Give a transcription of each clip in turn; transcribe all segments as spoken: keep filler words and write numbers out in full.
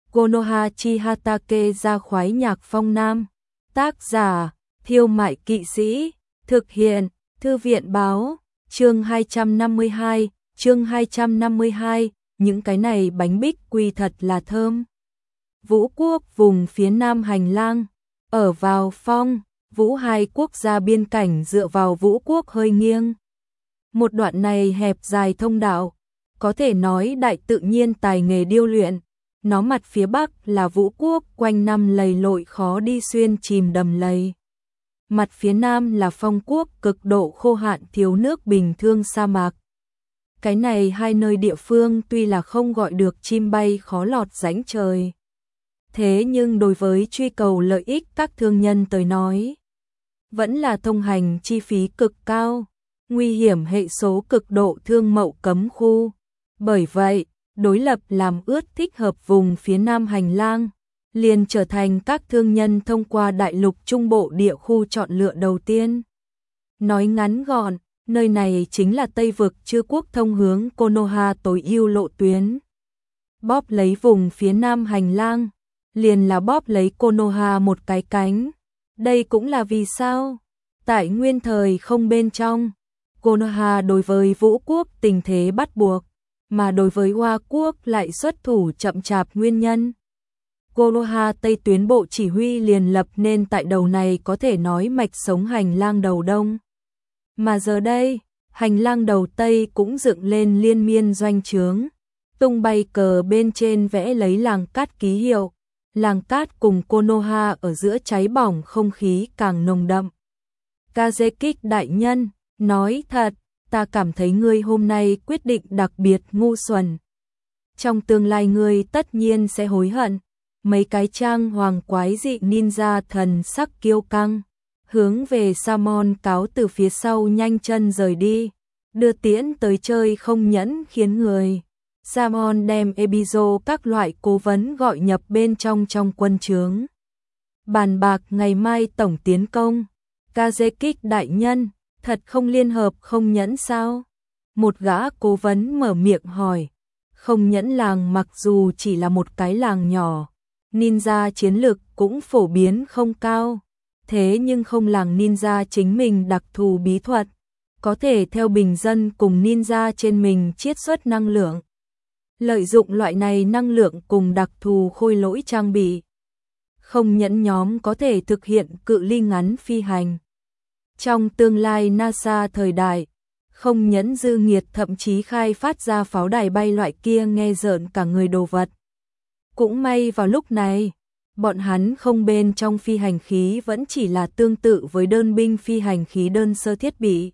Konoha chi Hatake ra khoái nhạc phong nam. Tác giả, Thiêu Mại Kỵ Sĩ. Thực hiện, Thư viện báo. Chương hai trăm năm mươi hai, chương hai trăm năm mươi hai, những cái này bánh bích quy thật là thơm. Vũ quốc vùng phía nam hành lang, ở vào phong, vũ hai quốc gia biên cảnh dựa vào vũ quốc hơi nghiêng. Một đoạn này hẹp dài thông đạo, có thể nói đại tự nhiên tài nghề điêu luyện. Nó mặt phía bắc là vũ quốc quanh năm lầy lội khó đi xuyên chìm đầm lầy. Mặt phía nam là phong quốc cực độ khô hạn thiếu nước bình thường sa mạc. Cái này hai nơi địa phương tuy là không gọi được chim bay khó lọt rãnh trời. Thế nhưng đối với truy cầu lợi ích các thương nhân tới nói, vẫn là thông hành chi phí cực cao, nguy hiểm hệ số cực độ thương mậu cấm khu. Bởi vậy, đối lập làm ướt thích hợp vùng phía nam hành lang, liền trở thành các thương nhân thông qua đại lục trung bộ địa khu chọn lựa đầu tiên. Nói ngắn gọn, nơi này chính là Tây vực Chư quốc thông hướng Konoha tối ưu lộ tuyến. Bóp lấy vùng phía nam hành lang, liền là bóp lấy Konoha một cái cánh. Đây cũng là vì sao, tại nguyên thời không bên trong, Konoha đối với vũ quốc tình thế bắt buộc, mà đối với Hoa quốc lại xuất thủ chậm chạp nguyên nhân. Konoha Tây tuyến bộ chỉ huy liền lập nên tại đầu này có thể nói mạch sống hành lang đầu đông. Mà giờ đây, hành lang đầu Tây cũng dựng lên liên miên doanh trướng, tung bay cờ bên trên vẽ lấy làng cát ký hiệu. Làng cát cùng Konoha ở giữa cháy bỏng không khí càng nồng đậm. Kazekik đại nhân, nói thật, ta cảm thấy ngươi hôm nay quyết định đặc biệt ngu xuẩn. Trong tương lai ngươi tất nhiên sẽ hối hận. Mấy cái trang hoàng quái dị ninja thần sắc kiêu căng, hướng về Samon cáo từ phía sau nhanh chân rời đi, đưa tiễn tới chơi không nhẫn khiến người. Samon đem Ebizo các loại cố vấn gọi nhập bên trong trong quân trướng. Bàn bạc ngày mai tổng tiến công. Kazekik đại nhân, thật không liên hợp không nhẫn sao? Một gã cố vấn mở miệng hỏi. Không nhẫn làng mặc dù chỉ là một cái làng nhỏ, ninja chiến lực cũng phổ biến không cao. Thế nhưng không làng ninja chính mình đặc thù bí thuật, có thể theo bình dân cùng ninja trên mình chiết xuất năng lượng. Lợi dụng loại này năng lượng cùng đặc thù khôi lỗi trang bị, không nhẫn nhóm có thể thực hiện cự ly ngắn phi hành. Trong tương lai NASA thời đại, không nhẫn dư nghiệt thậm chí khai phát ra pháo đài bay loại kia nghe rợn cả người đồ vật. Cũng may vào lúc này, bọn hắn không bên trong phi hành khí vẫn chỉ là tương tự với đơn binh phi hành khí đơn sơ thiết bị.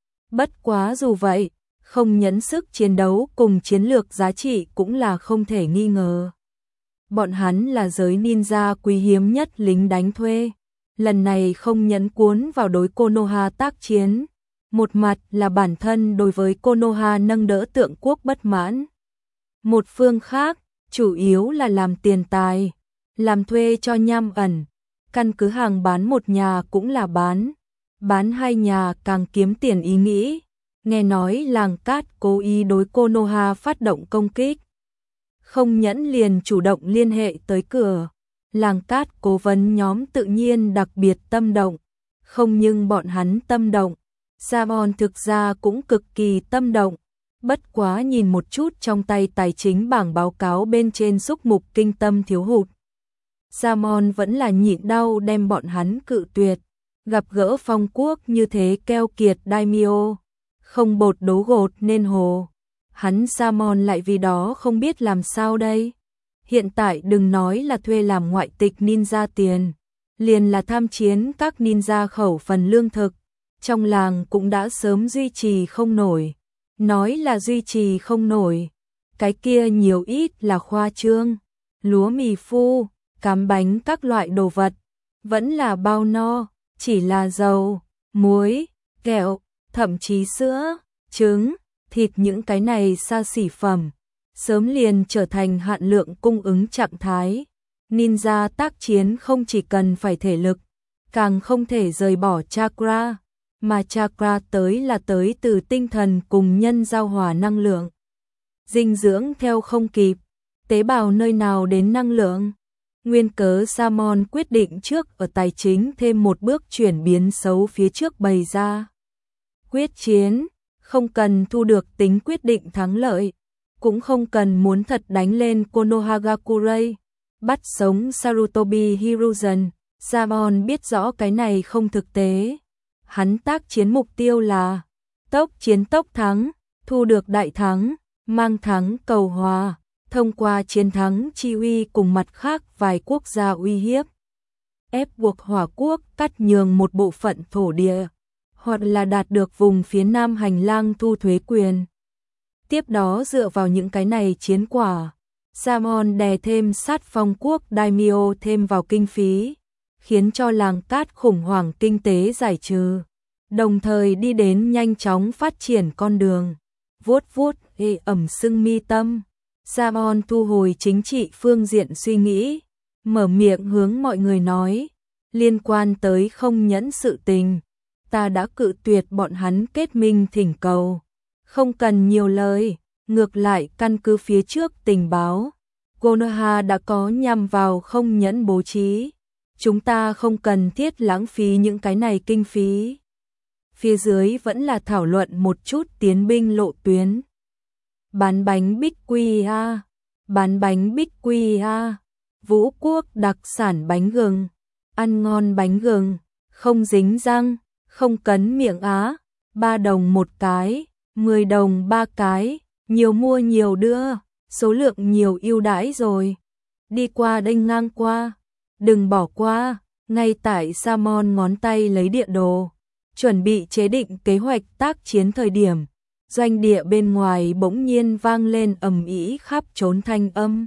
Bất quá dù vậy, không nhẫn sức chiến đấu cùng chiến lược giá trị cũng là không thể nghi ngờ. Bọn hắn là giới ninja quý hiếm nhất lính đánh thuê. Lần này không nhẫn cuốn vào đối Konoha tác chiến. Một mặt là bản thân đối với Konoha nâng đỡ tượng quốc bất mãn. Một phương khác, chủ yếu là làm tiền tài, làm thuê cho nham ẩn. Căn cứ hàng bán một nhà cũng là bán. Bán hai nhà càng kiếm tiền ý nghĩ. Nghe nói làng cát cố ý đối Konoha phát động công kích. Không nhẫn liền chủ động liên hệ tới cửa. Làng cát cố vấn nhóm tự nhiên đặc biệt tâm động. Không nhưng bọn hắn tâm động, Samon thực ra cũng cực kỳ tâm động. Bất quá nhìn một chút trong tay tài chính bảng báo cáo bên trên xúc mục kinh tâm thiếu hụt. Samon vẫn là nhịn đau đem bọn hắn cự tuyệt. Gặp gỡ phong quốc như thế keo kiệt daimyo, không bột đố gột nên hồ. Hắn Samon lại vì đó không biết làm sao đây. Hiện tại đừng nói là thuê làm ngoại tịch ninja tiền, liền là tham chiến các ninja khẩu phần lương thực, trong làng cũng đã sớm duy trì không nổi. Nói là duy trì không nổi, cái kia nhiều ít là khoa trương. Lúa mì phu, cám bánh các loại đồ vật, vẫn là bao no, chỉ là dầu, muối, kẹo, thậm chí sữa, trứng, thịt những cái này xa xỉ phẩm, sớm liền trở thành hạn lượng cung ứng trạng thái. Ninja tác chiến không chỉ cần phải thể lực, càng không thể rời bỏ chakra, mà chakra tới là tới từ tinh thần cùng nhân giao hòa năng lượng. Dinh dưỡng theo không kịp, tế bào nơi nào đến năng lượng. Nguyên cớ Samon quyết định trước ở tài chính thêm một bước chuyển biến xấu phía trước bày ra. Quyết chiến, không cần thu được tính quyết định thắng lợi, cũng không cần muốn thật đánh lên Konohagakure, bắt sống Sarutobi Hiruzen. Samon biết rõ cái này không thực tế. Hắn tác chiến mục tiêu là tốc chiến tốc thắng, thu được đại thắng, mang thắng cầu hòa, thông qua chiến thắng chi uy cùng mặt khác vài quốc gia uy hiếp, ép buộc Hỏa quốc cắt nhường một bộ phận thổ địa, hoặc là đạt được vùng phía nam hành lang thu thuế quyền. Tiếp đó dựa vào những cái này chiến quả, Samon đè thêm sát phong quốc Daimyo thêm vào kinh phí, khiến cho làng cát khủng hoảng kinh tế giải trừ, đồng thời đi đến nhanh chóng phát triển con đường. Vuốt vuốt ê ẩm sưng mi tâm, Samon thu hồi chính trị phương diện suy nghĩ, mở miệng hướng mọi người nói, liên quan tới không nhẫn sự tình, ta đã cự tuyệt bọn hắn kết minh thỉnh cầu, không cần nhiều lời, ngược lại căn cứ phía trước tình báo, Konoha đã có nhằm vào không nhẫn bố trí, chúng ta không cần thiết lãng phí những cái này kinh phí. Phía dưới vẫn là thảo luận một chút tiến binh lộ tuyến. Bán bánh bích quy a, bán bánh bích quy a, Vũ Quốc đặc sản bánh gừng, ăn ngon bánh gừng, không dính răng, không cấn miệng á, ba đồng một cái, mười đồng ba cái, nhiều mua nhiều đưa, số lượng nhiều ưu đãi rồi. Đi qua đây ngang qua, đừng bỏ qua, ngay tại Samon ngón tay lấy địa đồ, chuẩn bị chế định kế hoạch tác chiến thời điểm. Doanh địa bên ngoài bỗng nhiên vang lên ầm ĩ khắp trốn thanh âm.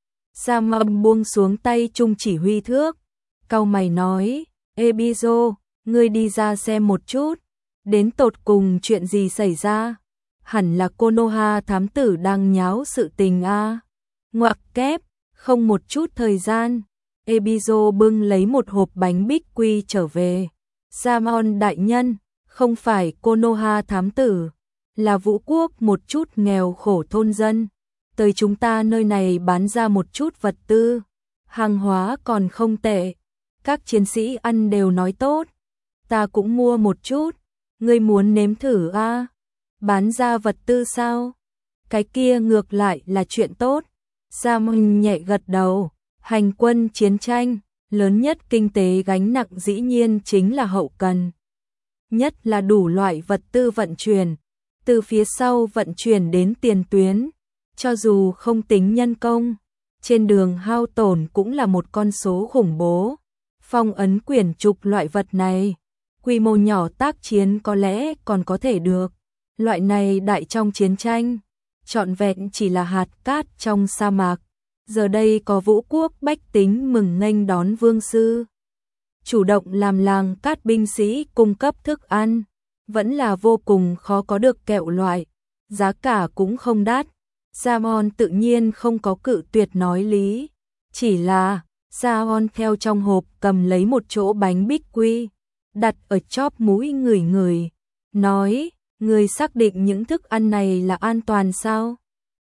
Samon buông xuống tay trung chỉ huy thước, cau mày nói, Ebizo, ngươi đi ra xem một chút, đến tột cùng chuyện gì xảy ra, hẳn là Konoha thám tử đang nháo sự tình a. Ngoặc kép, không một chút thời gian, Ebizo bưng lấy một hộp bánh bích quy trở về. Samon đại nhân, không phải Konoha thám tử, là Vũ Quốc một chút nghèo khổ thôn dân, tới chúng ta nơi này bán ra một chút vật tư, hàng hóa còn không tệ, các chiến sĩ ăn đều nói tốt, ta cũng mua một chút, ngươi muốn nếm thử a? À? Bán ra vật tư sao? Cái kia ngược lại là chuyện tốt. Samon nhẹ gật đầu, hành quân chiến tranh, lớn nhất kinh tế gánh nặng dĩ nhiên chính là hậu cần. Nhất là đủ loại vật tư vận chuyển, từ phía sau vận chuyển đến tiền tuyến, cho dù không tính nhân công, trên đường hao tổn cũng là một con số khủng bố. Phong ấn quyển trục loại vật này, quy mô nhỏ tác chiến có lẽ còn có thể được, loại này đại trong chiến tranh, trọn vẹn chỉ là hạt cát trong sa mạc. Giờ đây có Vũ Quốc bách tính mừng nghênh đón vương sư, chủ động làm làng cát binh sĩ cung cấp thức ăn, vẫn là vô cùng khó có được kẹo loại, giá cả cũng không đắt. Samon tự nhiên không có cự tuyệt nói lý, chỉ là Samon theo trong hộp cầm lấy một chỗ bánh bích quy, đặt ở chóp mũi ngửi ngửi, nói, người xác định những thức ăn này là an toàn sao?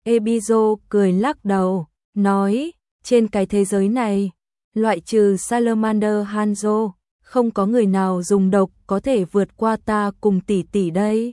Ebizo cười lắc đầu, nói, trên cái thế giới này, loại trừ Salamander Hanzo, không có người nào dùng độc có thể vượt qua ta cùng tỷ tỷ đây.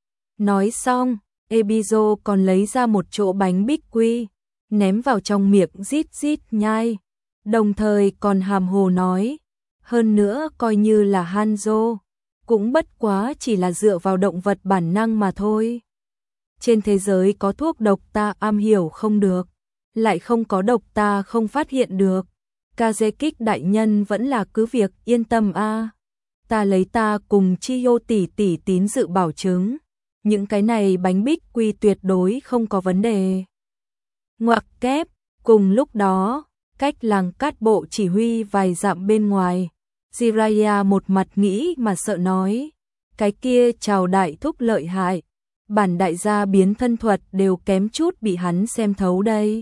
Nói xong, Ebizo còn lấy ra một chỗ bánh bích quy, ném vào trong miệng rít rít nhai, đồng thời còn hàm hồ nói, hơn nữa coi như là Hanzo, cũng bất quá chỉ là dựa vào động vật bản năng mà thôi. Trên thế giới có thuốc độc ta am hiểu không được, lại không có độc ta không phát hiện được. Kazekik đại nhân vẫn là cứ việc yên tâm a, à. Ta lấy ta cùng Chiyo tỷ tỷ tín dự bảo chứng, những cái này bánh bích quy tuyệt đối không có vấn đề. Ngoặc kép, cùng lúc đó, cách làng cát bộ chỉ huy vài dặm bên ngoài, Jiraiya một mặt nghĩ mà sợ nói, cái kia chào đại thúc lợi hại, bản đại gia biến thân thuật đều kém chút bị hắn xem thấu đây.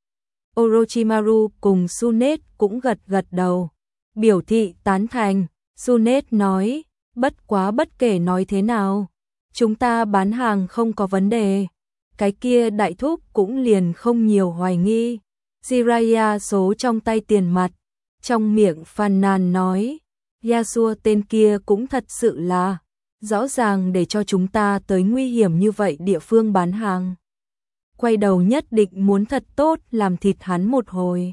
Orochimaru cùng Sunet cũng gật gật đầu, biểu thị tán thành. Sunet nói, bất quá bất kể nói thế nào, chúng ta bán hàng không có vấn đề, cái kia đại thúc cũng liền không nhiều hoài nghi. Jiraiya số trong tay tiền mặt, trong miệng phàn nàn nói, Yasuo tên kia cũng thật sự là, rõ ràng để cho chúng ta tới nguy hiểm như vậy địa phương bán hàng. Quay đầu nhất định muốn thật tốt làm thịt hắn một hồi.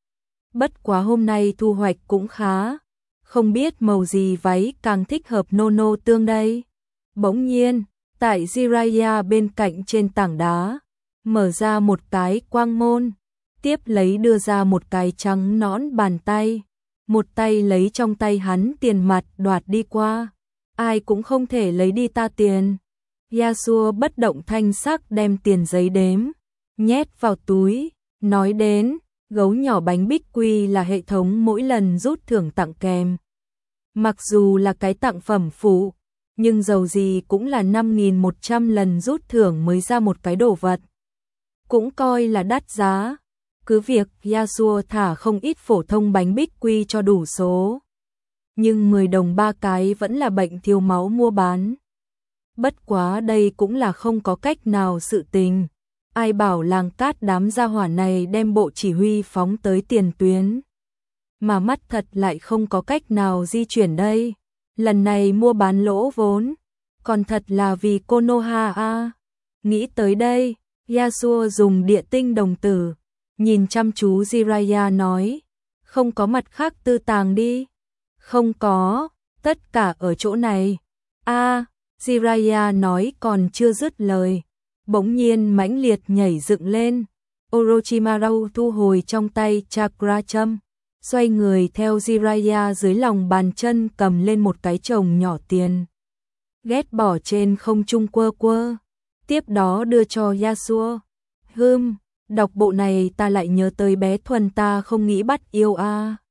Bất quá hôm nay thu hoạch cũng khá, không biết màu gì váy càng thích hợp nô nô tương đây. Bỗng nhiên, tại Jiraiya bên cạnh trên tảng đá, mở ra một cái quang môn, tiếp lấy đưa ra một cái trắng nõn bàn tay, một tay lấy trong tay hắn tiền mặt đoạt đi qua, ai cũng không thể lấy đi ta tiền. Yasuo bất động thanh sắc đem tiền giấy đếm, nhét vào túi, nói đến, gấu nhỏ bánh bích quy là hệ thống mỗi lần rút thưởng tặng kèm. Mặc dù là cái tặng phẩm phụ, nhưng dầu gì cũng là năm nghìn một trăm lần rút thưởng mới ra một cái đồ vật. Cũng coi là đắt giá, cứ việc Yasuo thả không ít phổ thông bánh bích quy cho đủ số. Nhưng mười đồng ba cái vẫn là bệnh thiếu máu mua bán. Bất quá đây cũng là không có cách nào sự tình. Ai bảo làng cát đám gia hỏa này đem bộ chỉ huy phóng tới tiền tuyến. Mà mắt thật lại không có cách nào di chuyển đây. Lần này mua bán lỗ vốn. Còn thật là vì Konoha a. Nghĩ tới đây, Yasuo dùng địa tinh đồng tử. Nhìn chăm chú Jiraiya nói. Không có mặt khác tư tàng đi. Không có, tất cả ở chỗ này. A, Jiraiya nói còn chưa dứt lời. Bỗng nhiên mãnh liệt nhảy dựng lên. Orochimaru thu hồi trong tay chakra châm, xoay người theo Jiraiya dưới lòng bàn chân cầm lên một cái chồng nhỏ tiền. Ghét bỏ trên không trung quơ quơ. Tiếp đó đưa cho Yasuo. Hừm, đọc bộ này ta lại nhớ tới bé Thuần ta không nghĩ bắt yêu a.